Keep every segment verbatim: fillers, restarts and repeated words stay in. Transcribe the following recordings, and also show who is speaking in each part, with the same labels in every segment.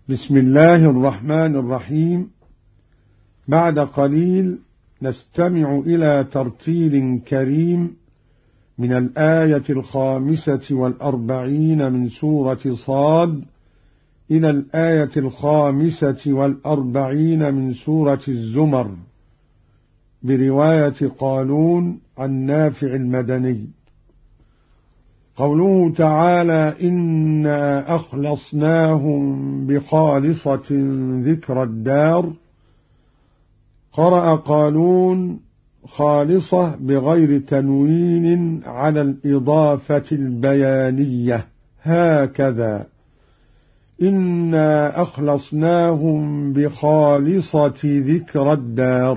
Speaker 1: بسم الله الرحمن الرحيم. بعد قليل نستمع إلى ترتيل كريم من الآية الخامسة والأربعين من سورة صاد إلى الآية الخامسة والأربعين من سورة الزمر برواية قالون عن نافع المدني. قوله تعالى: إنا أخلصناهم بخالصة ذكر الدار. قرأ قالون خالصة بغير تنوين على الإضافة البيانية هكذا: إنا أخلصناهم بخالصة ذكر الدار.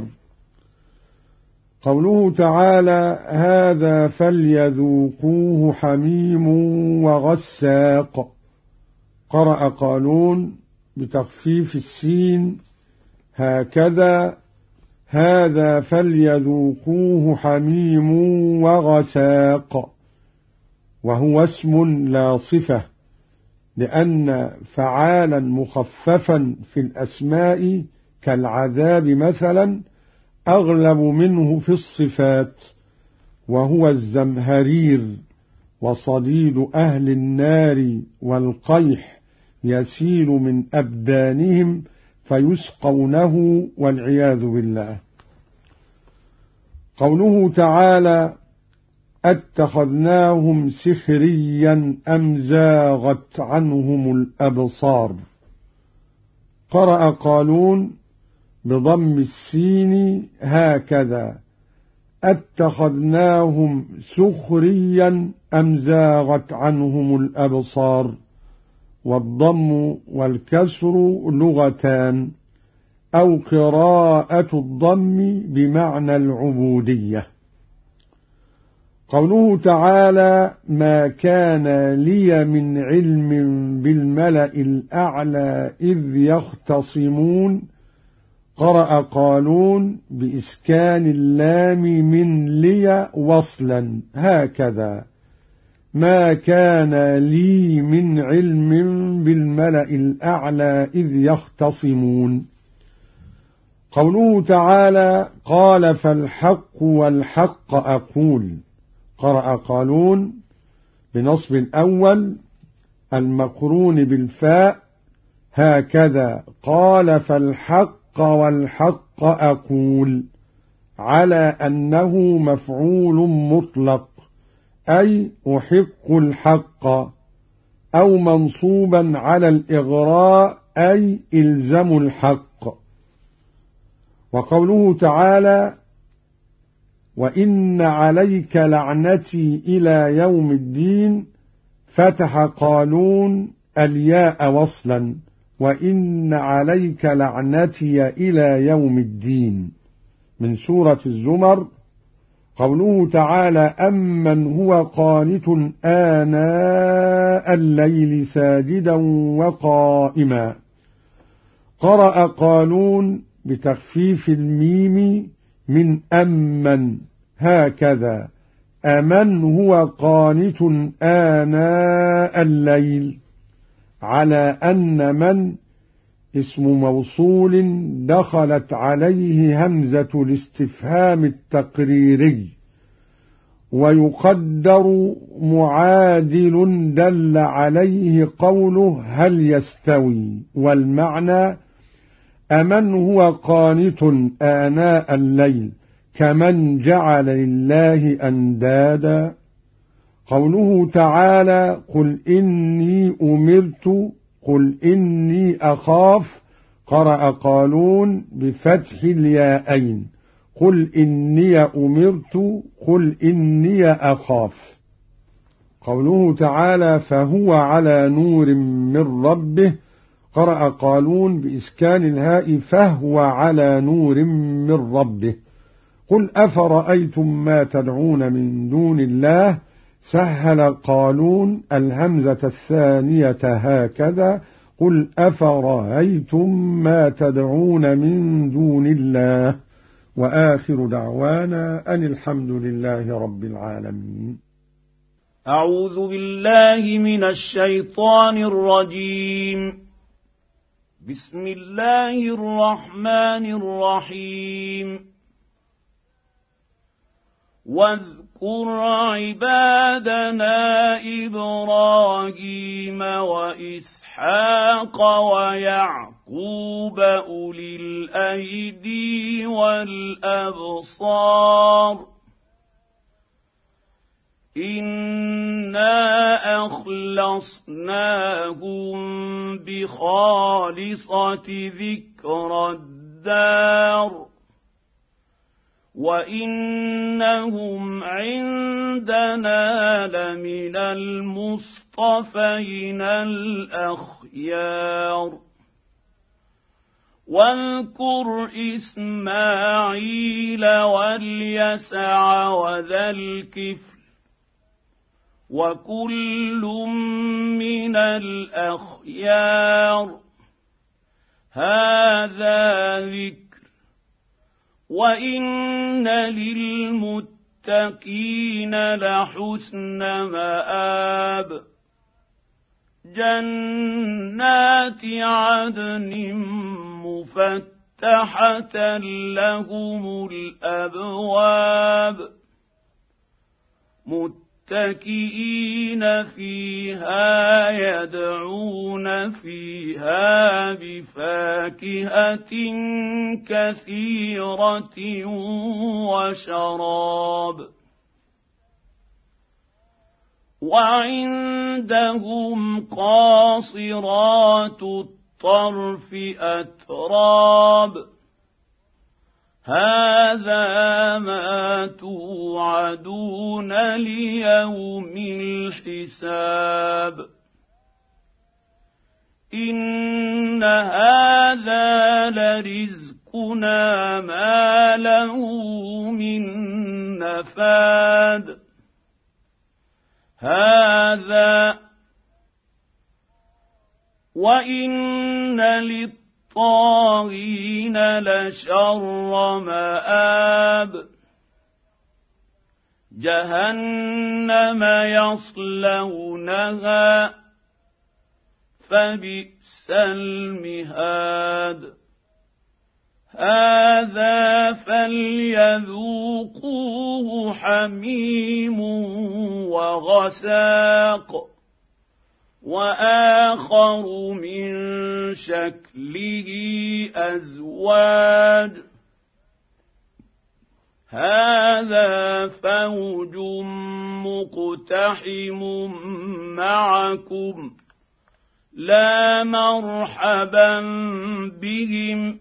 Speaker 1: قوله تعالى: هذا فليذوقوه حميم وغساق. قرأ قالون بتخفيف السين هكذا: هذا فليذوقوه حميم وغساق، وهو اسم لا صفة، لأن فعالا مخففا في الأسماء كالعذاب مثلا أغلب منه في الصفات، وهو الزمهرير وصديد أهل النار والقيح يسيل من أبدانهم فيسقونه والعياذ بالله. قوله تعالى: اتخذناهم سخريا أم زاغت عنهم الأبصار. قرأ قالون بضم السين هكذا: اتخذناهم سخريا أم زاغت عنهم الأبصار، والضم والكسر لغتان، أو قراءة الضم بمعنى العبودية. قوله تعالى: ما كان لي من علم بالملأ الأعلى إذ يختصمون. قرأ قالون بإسكان اللام من لي وصلا هكذا: ما كان لي من علم بالملأ الأعلى إذ يختصمون. قوله تعالى: قال فالحق والحق أقول. قرأ قالون بنصب الأول المقرون بالفاء هكذا: قال فالحق والحق أقول، على أنه مفعول مطلق، أي أحق الحق، أو منصوبا على الإغراء، أي إلزم الحق. وقوله تعالى: وإن عليك لعنتي إلى يوم الدين. فتح قالون الياء وصلا: وإن عليك لعنتي إلى يوم الدين، من سورة الزمر. قوله تعالى: أمن هو قانت آناء الليل ساجدا وقائما. قرأ قالون بتخفيف الميم من أمن هكذا: أمن هو قانت آناء الليل، على أن من اسم موصول دخلت عليه همزة الاستفهام التقريري، ويقدر معادل دل عليه قوله هل يستوي، والمعنى أمن هو قانت آناء الليل كمن جعل لله أندادا. قوله تعالى: قل إني أمرت، قل إني أخاف. قرأ قالون بفتح الياءين: قل إني أمرت، قل إني أخاف. قوله تعالى: فهو على نور من ربه. قرأ قالون بإسكان الهاء: فهو على نور من ربه. قل أفرأيتم ما تدعون من دون الله. سهل قالون الهمزة الثانية هكذا: قل أفرأيتم ما تدعون من دون الله. وآخر دعوانا أن الحمد لله رب العالمين.
Speaker 2: أعوذ بالله من الشيطان الرجيم. بسم الله الرحمن الرحيم واذكر عبادنا إبراهيم وإسحاق ويعقوب أولي الأيدي والأبصار إنا أخلصناهم بخالصة ذكر الدار وإنهم عندنا لمن المصطفين الأخيار واذكر إسماعيل واليسع وذا الكفل وكل من الأخيار هذا ذكر وإن للمتقين لحسن مآب جنات عدن مفتحة لهم الأبواب متكئين فيها يدعون فيها بفاكهة كثيرة وشراب وعندهم قاصرات الطرف أتراب هذا ما توعدون ليوم الحساب إن هذا لرزقنا ما له من نفاد هذا وإن للطاغين لشر مآب جهنم يصلونها فبئس المهاد هذا فليذوقوه حميم وغساق وآخر من شكله أزواج هذا فوج مقتحم معكم لا مرحبا بهم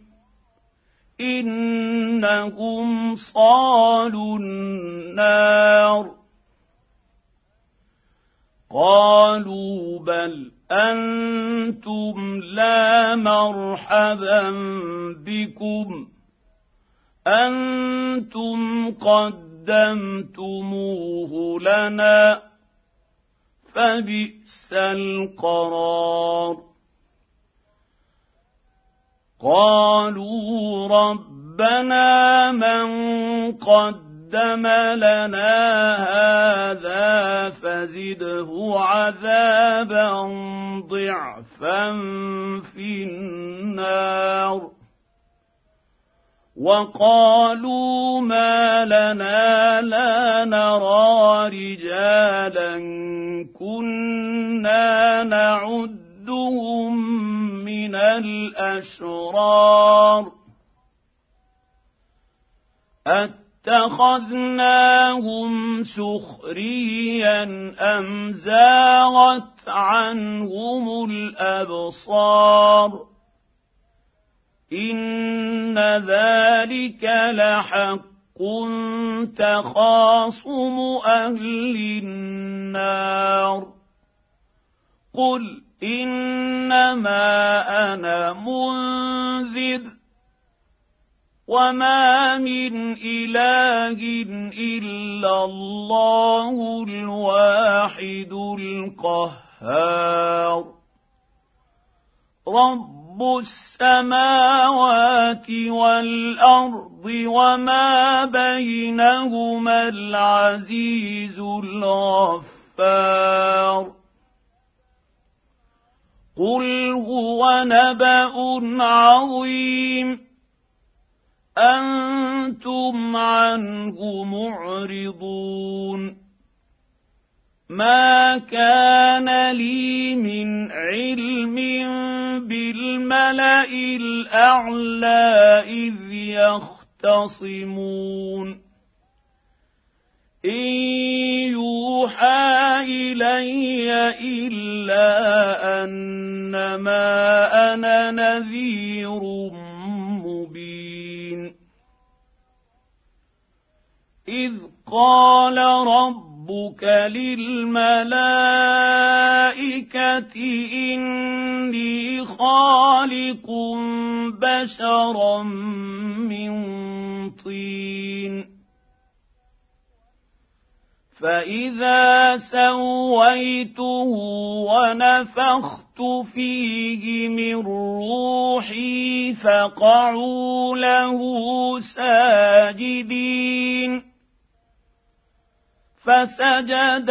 Speaker 2: إنهم صالوا النار قالوا بل أنتم لا مرحبا بكم أنتم قدمتموه لنا فبئس القرار قالوا ربنا من قدم لنا هذا فزده عذابا ضعفا في النار وقالوا ما لنا لا نرى رجالا كنا نعدهم من الأشرار أتخذناهم سخريا أم زاغت عنهم الأبصار إن ذلك لحق تخاصم أهل النار قل إنما أنا منذر وما من إله إلا الله الواحد القهار رب السماوات والأرض وما بينهما العزيز الغفار قل هو نبأ عظيم أنتم عنه معرضون ما كان لي من علم بالملأ الأعلى إذ يختصمون إن يوحى إلي إلا أنما أنا نذير مبين إذ قال ربك للملائكة إني خالق بشرا من طين فإذا سويته ونفخت فيه من روحي فقعوا له ساجدين فسجد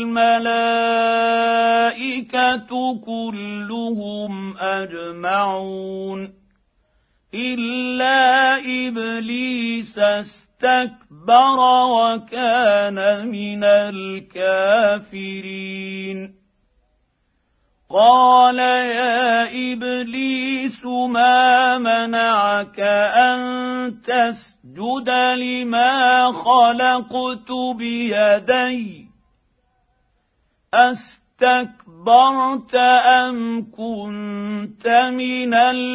Speaker 2: الملائكة كلهم أجمعون إلا إبليس استكبر وكان من الكافرين قال يا إبليس ما منعك أن تسجد لما خلقت بيدي أستكبرت أم كنت من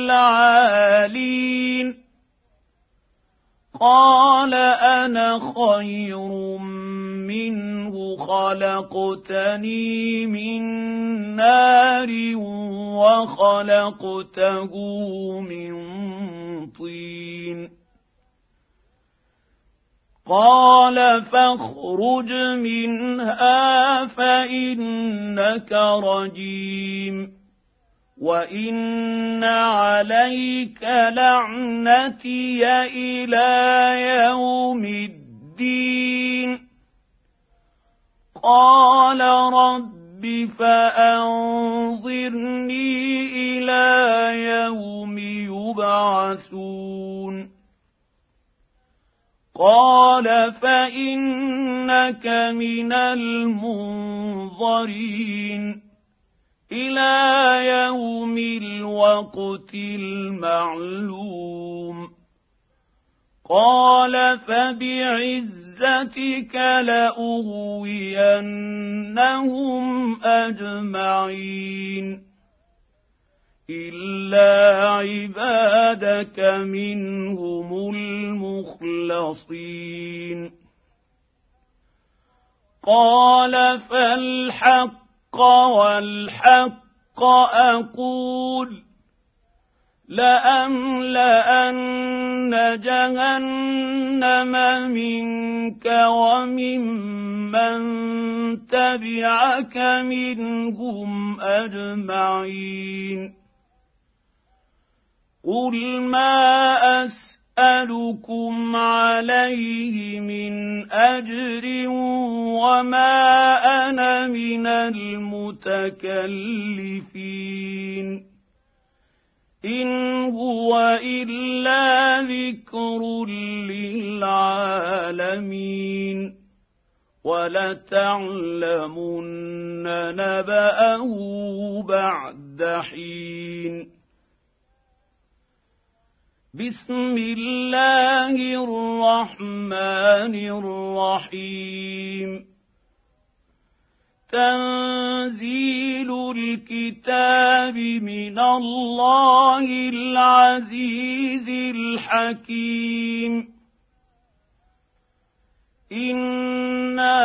Speaker 2: العالين قال أنا خير منه خلقتني من نار وخلقته من طين قال فاخرج منها فإنك رجيم وإن عليك لعنتي إلى يوم الدين قال رب فأنظرني إلى يوم يبعثون قال فإنك من المنظرين إلى يوم الوقت المعلوم قال فبعزتك لأغوينهم أجمعين إلا عبادك منهم المخلصين قال فالحق والحق أقول لأملأن جهنم منك وممن تبعك منهم أجمعين قل ما أسألكم عليه من أجر وما أنا من المتكلفين إن هو إلا ذكر للعالمين ولتعلمن نبأه بعد حين بسم الله الرحمن الرحيم تنزيل الكتاب من الله العزيز الحكيم إنا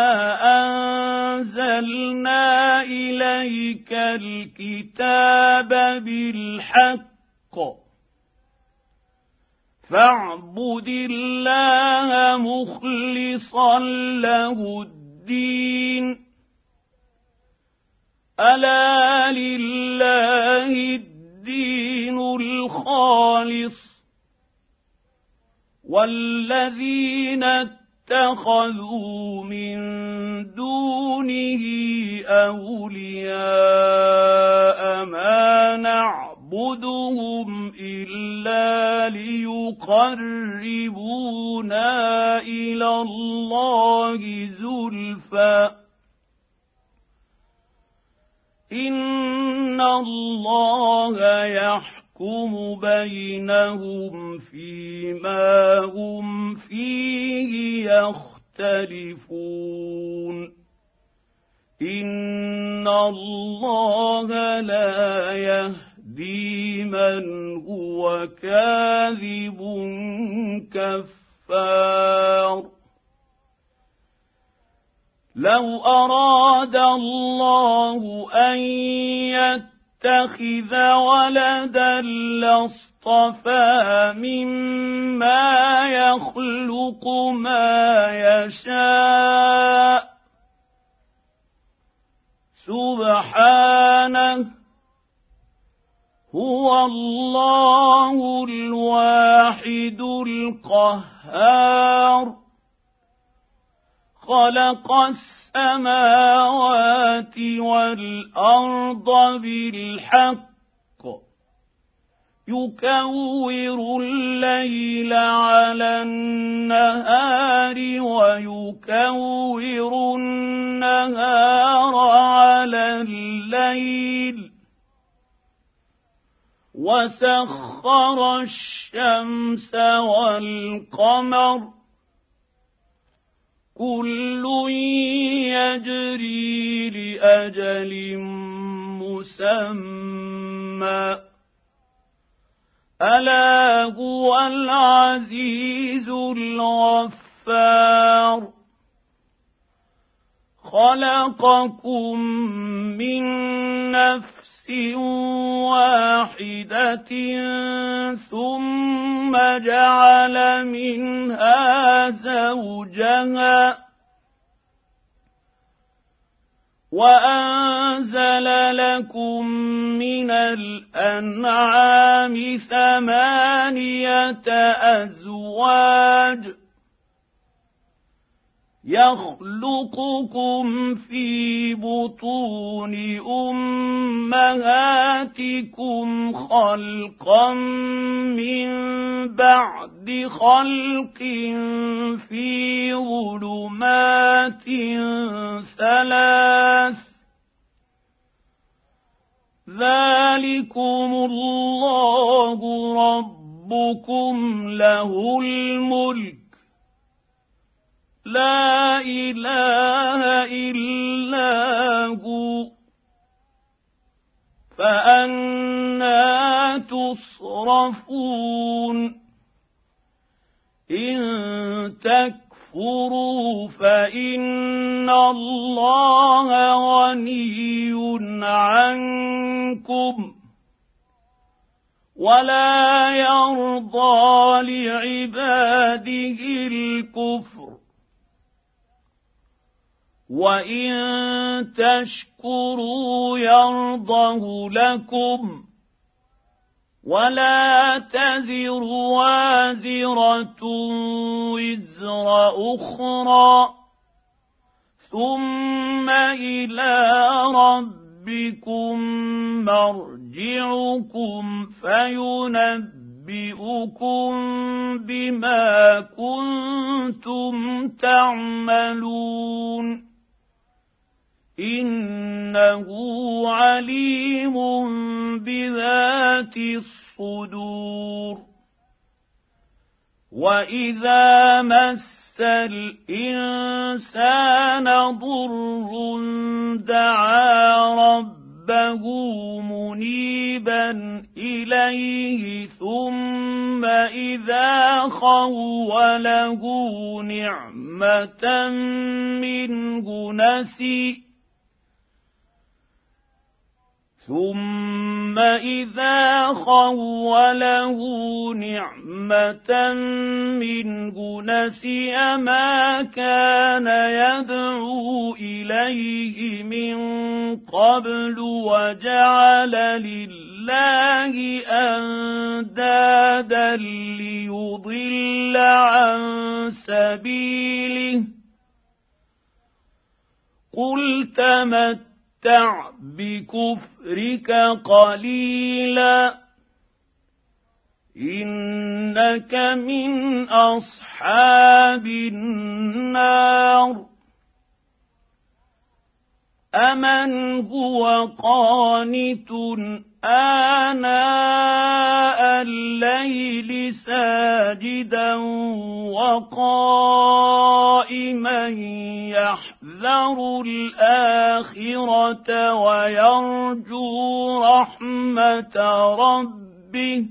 Speaker 2: أنزلنا إليك الكتاب بالحق فاعبد الله مخلصا له الدين ألا لله الدين الخالص والذين اتخذوا من دونه أولياء ما نعبدهم إلا ليقربونا إلى الله زلفى إن الله يحكم بينهم فيما هم فيه يختلفون إن الله لا يهدي من هو كاذب كفار لو أراد الله أن يتخذ ولدا لاصطفى مما يخلق ما يشاء سبحانه هو الله الواحد القهار خلق السماوات والأرض بالحق يكور الليل على النهار ويكور النهار على الليل وسخر الشمس والقمر كل يجري لأجل مسمى ألا هو العزيز الغفار خلقكم من نفس واحدة ثم جعل منها زوجها وأنزل لكم من الأنعام ثمانية أزواج يخلقكم في بطون أمهاتكم خلقا من بعد خلق في ظلمات ثلاث ذلكم الله ربكم له الملك لا إله إلا هو فأنى تصرفون إن تكفروا فإن الله غني عنكم ولا يرضى لعباده الكفر وإن تشكروا يرضه لكم ولا تزر وازرة وزر أخرى ثم إلى ربكم مرجعكم فينبئكم بما كنتم تعملون إنه عليم بذات الصدور وإذا مس الإنسان ضر دعا ربه منيبا إليه ثم إذا خوله نعمة منه نسي ثم إذا خوله نعمة منه نسي ما كان يدعو إليه من قبل وجعل لله أندادا ليضل عن سبيله قل تمتع بكفرك قليلا إنك من أصحاب النار أمن هو قانت آناء الليل ساجدا وقائما يحذر الآخرة ويرجو رحمة ربه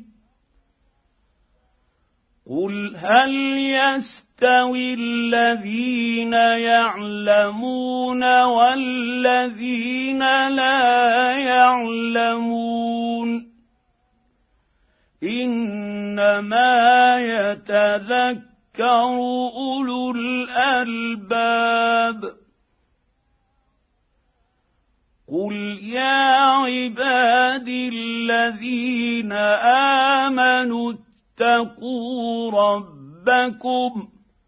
Speaker 2: قل هل يستوي الذين يعلمون والذين لا يعلمون إنما يتذكر أولو الألباب قل يا عبادي الذين آمنوا اتقوا ربكم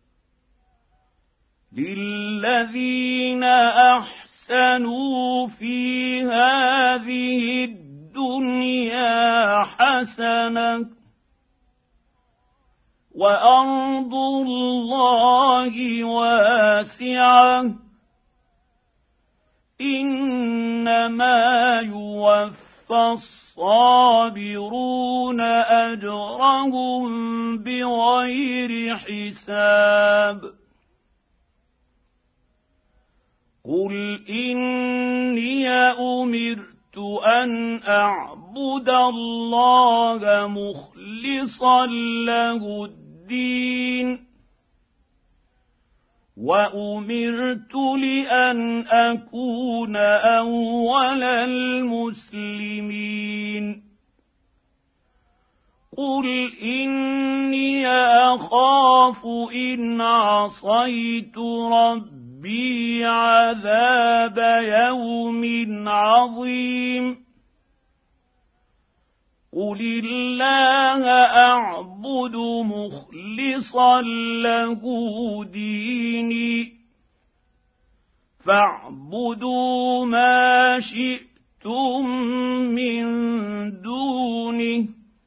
Speaker 2: للذين أحسنوا في هذه الدنيا حسنة وأرض الله واسعة إنما يوفى الصابرون أجرهم بغير حساب قل إني أمرت أن أعبد الله مخلصا له الدين وأمرت لأن أكون أول المسلمين قل إني أخاف إن عصيت ربي عذاب يوم عظيم قل الله أعبد مخلصا له ديني فاعبدوا ما شئتم من دونه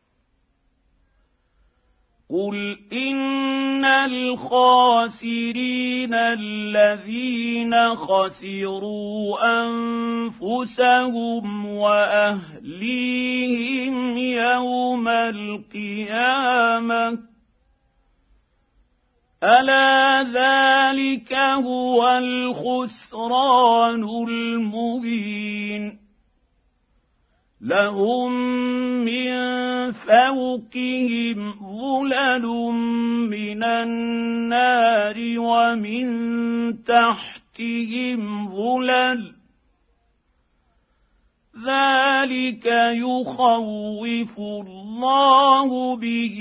Speaker 2: قل إن الخاسرين الذين خسروا أنفسهم وأهليهم يوم القيامة ألا ذلك هو الخسران المبين لهم من فوقهم ظلل من النار ومن تحتهم ظلل ذلك يخوف الله به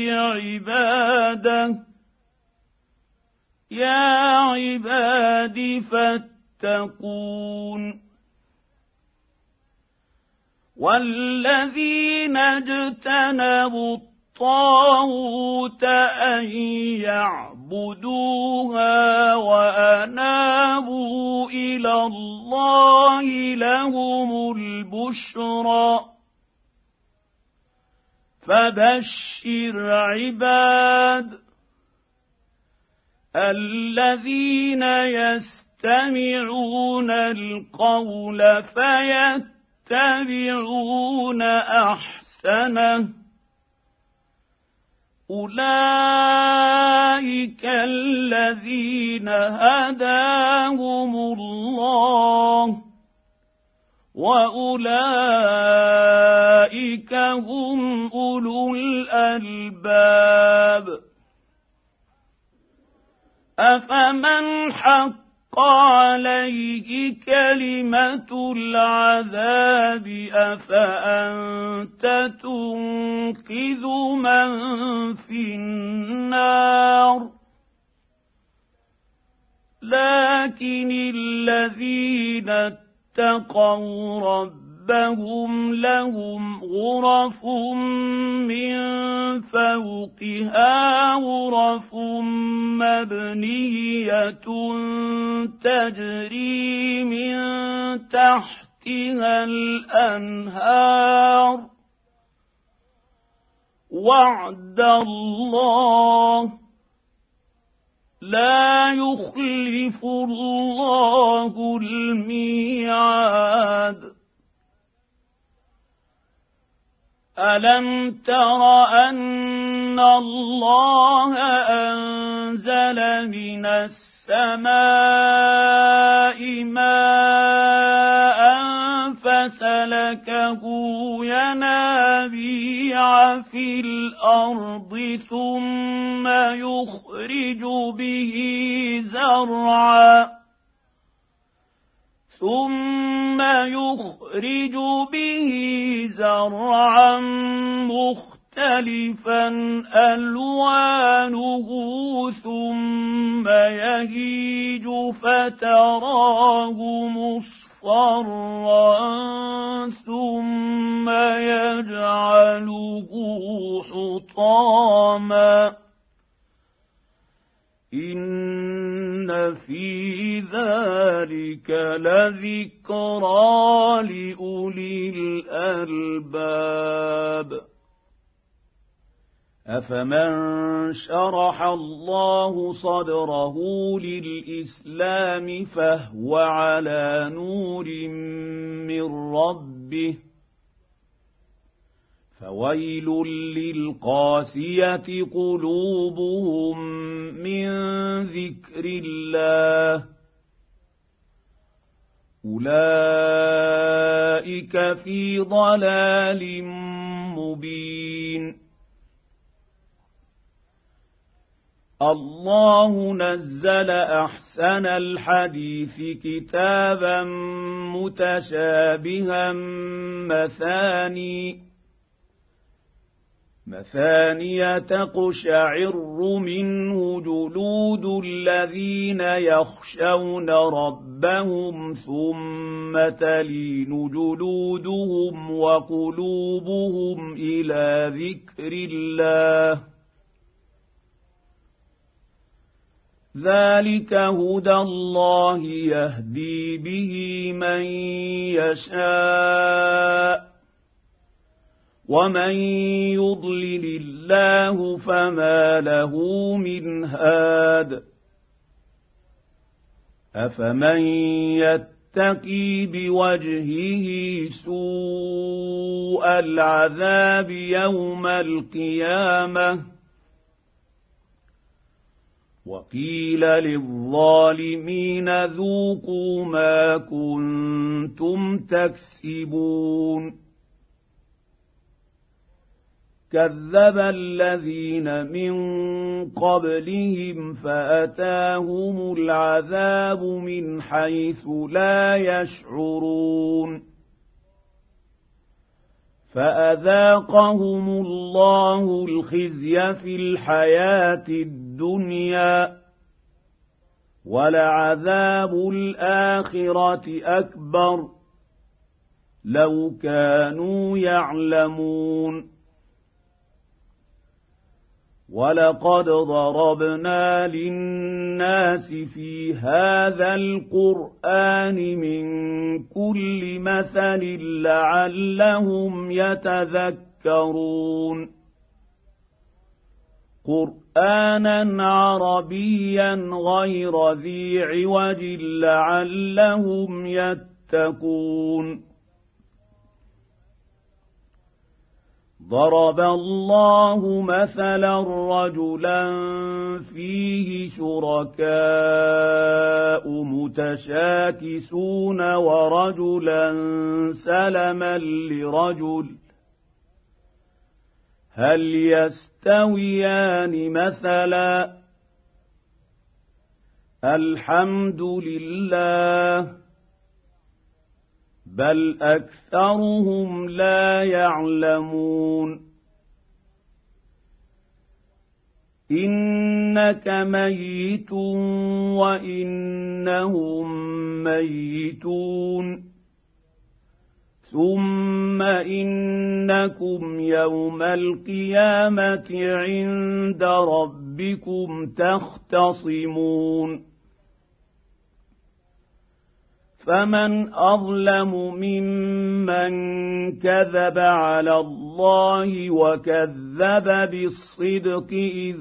Speaker 2: عباده يا عباد فاتقون والذين اجتنبوا الطاغوت أن يعبدوها وأنابوا إلى الله لهم البشرى فبشر عباد الذين يستمعون القول فيتبعون يتبعون أحسنه أولئك الذين هداهم الله وأولئك هم أولو الألباب أفمن حق عليه كلمة العذاب أفأنت تنقذ من في النار لكن الذين اتقوا ربهم ربهم لهم غرف من فوقها غرف مبنية تجري من تحتها الأنهار وعد الله لا يخلف الله الميعاد ألم تر أن الله أنزل من السماء ماء فسلكه ينابيع في الأرض ثم يخرج به زرعا ثم يخرج به زرعا مختلفا ألوانه ثم يهيج فتراه مصفرا ثم يجعله حطاما إن في ذلك لذكرى لأولي الألباب أفمن شرح الله صدره للإسلام فهو على نور من ربه فويل للقاسية قلوبهم من ذكر الله أولئك في ضلال مبين الله نزل أحسن الحديث كتابا متشابها مثاني مثانية تقشعر منه جلود الذين يخشون ربهم ثم تلين جلودهم وقلوبهم إلى ذكر الله ذلك هدى الله يهدي به من يشاء ومن يضلل الله فما له من هاد أفمن يتقي بوجهه سوء العذاب يوم القيامة وقيل للظالمين ذوقوا ما كنتم تكسبون كذب الذين من قبلهم فأتاهم العذاب من حيث لا يشعرون فأذاقهم الله الخزي في الحياة الدنيا ولعذاب الآخرة أكبر لو كانوا يعلمون ولقد ضربنا للناس في هذا القرآن من كل مثل لعلهم يتذكرون قرآنا عربيا غير ذي عوج لعلهم يتقون ضرب الله مثلا رجلا فيه شركاء متشاكسون ورجلا سلما لرجل هل يستويان مثلا الحمد لله بل أكثرهم لا يعلمون إنك ميت وإنهم ميتون ثم إنكم يوم القيامة عند ربكم تختصمون فمن أظلم ممن كذب على الله وكذب بالصدق إذ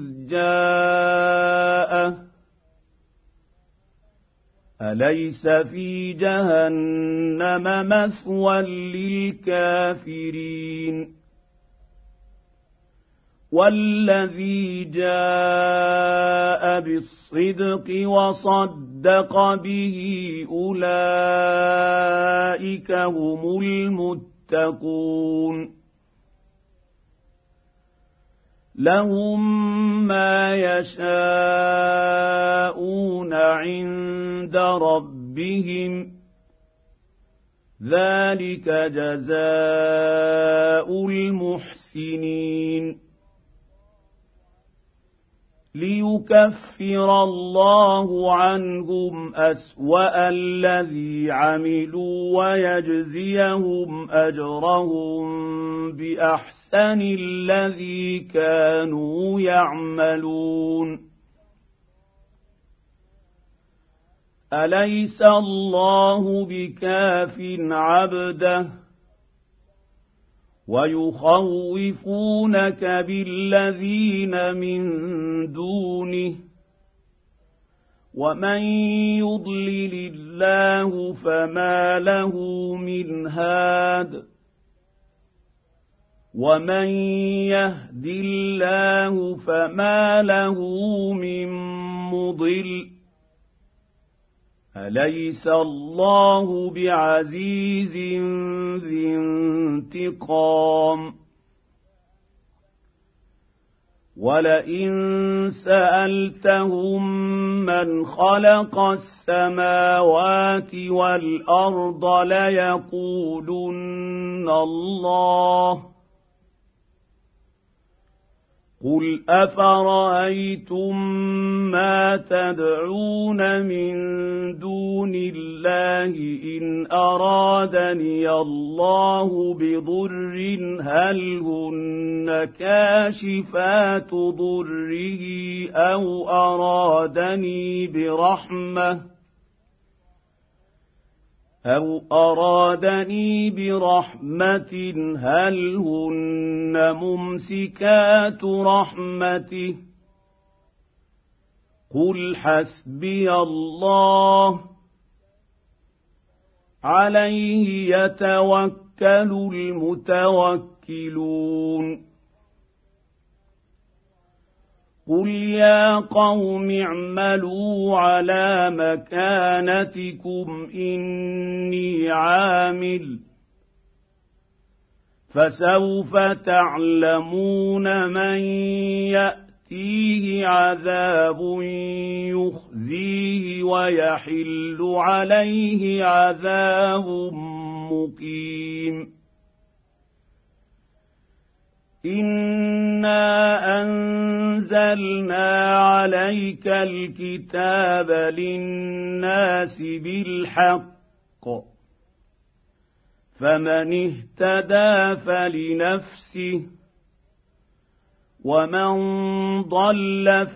Speaker 2: جاءه أليس في جهنم مثوى للكافرين والذي جاء بالصدق وصدق به أولئك هم المتقون لهم ما يشاءون عند ربهم ذلك جزاء المحسنين ليكفر الله عنهم أسوأ الذي عملوا ويجزيهم أجرهم بأحسن الذي كانوا يعملون أليس الله بكاف عبده ويخوفونك بالذين من دونه ومن يضلل الله فما له من هاد ومن يهد الله فما له من مضل أليس الله بعزيز ذي انتقام ولئن سألتهم من خلق السماوات والأرض ليقولن الله قل أفرأيتم ما تدعون من دون الله إن أرادني الله بضر هل هن كاشفات ضره أو أرادني برحمة أو أرادني برحمة هل هن ممسكات رحمته قل حسبي الله عليه يتوكل المتوكلون قل يا قوم اعملوا على مكانتكم إني عامل فسوف تعلمون من يأتيه عذاب يخزيه ويحل عليه عذاب مقيم إنا أنزلنا عليك الكتاب للناس بالحق فمن اهتدى فلنفسه ومن ضل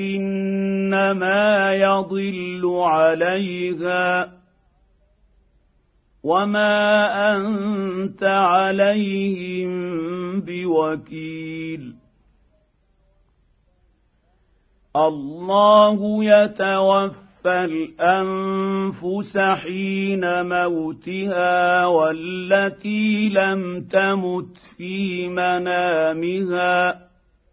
Speaker 2: فإنما يضل عليها وما أنت عليهم بوكيل الله يتوفى الأنفس حين موتها والتي لم تمت في منامها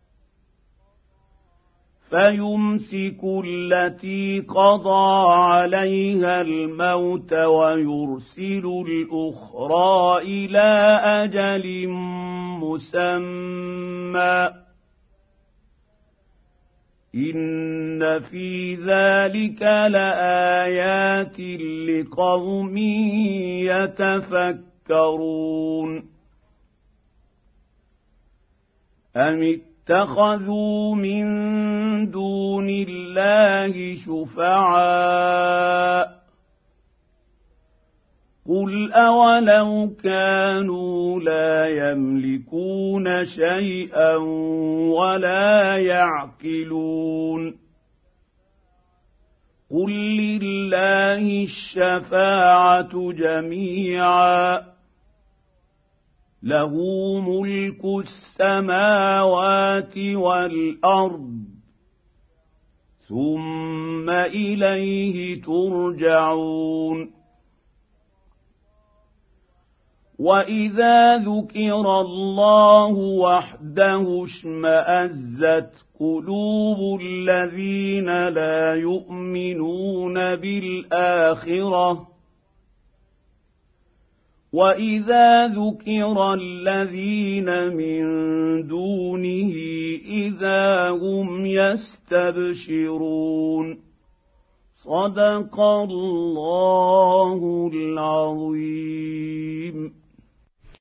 Speaker 2: فيمسك التي قضى عليها الموت ويرسل الأخرى إلى أجل مسمى إن في ذلك لآيات لقوم يتفكرون أم اتخذوا من دون الله شفعاء قل أولو كانوا لا يملكون شيئا ولا يعقلون قل لله الشفاعة جميعا له ملك السماوات والأرض ثم إليه ترجعون وإذا ذكر الله وحده اشمأزت قلوب الذين لا يؤمنون بالآخرة وإذا ذكر الذين من دونه إذا هم يستبشرون صدق الله العظيم.